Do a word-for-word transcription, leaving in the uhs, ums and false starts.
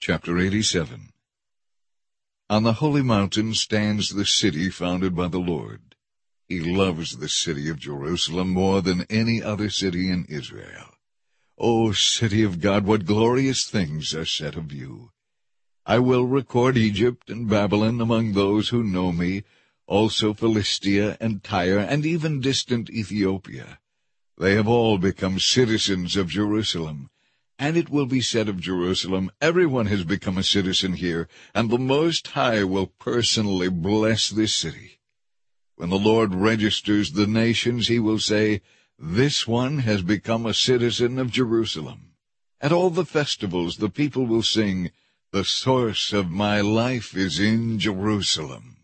Chapter eighty-seven. On the holy mountain stands the city founded by the Lord. He loves the city of Jerusalem more than any other city in Israel. O city of God, what glorious things are said of you! I will record Egypt and Babylon among those who know me, also Philistia and Tyre, and even distant Ethiopia. They have all become citizens of Jerusalem. And it will be said of Jerusalem, everyone has become a citizen here, and the Most High will personally bless this city. When the Lord registers the nations, he will say, "This one has become a citizen of Jerusalem." At all the festivals the people will sing, "The source of my life is in Jerusalem."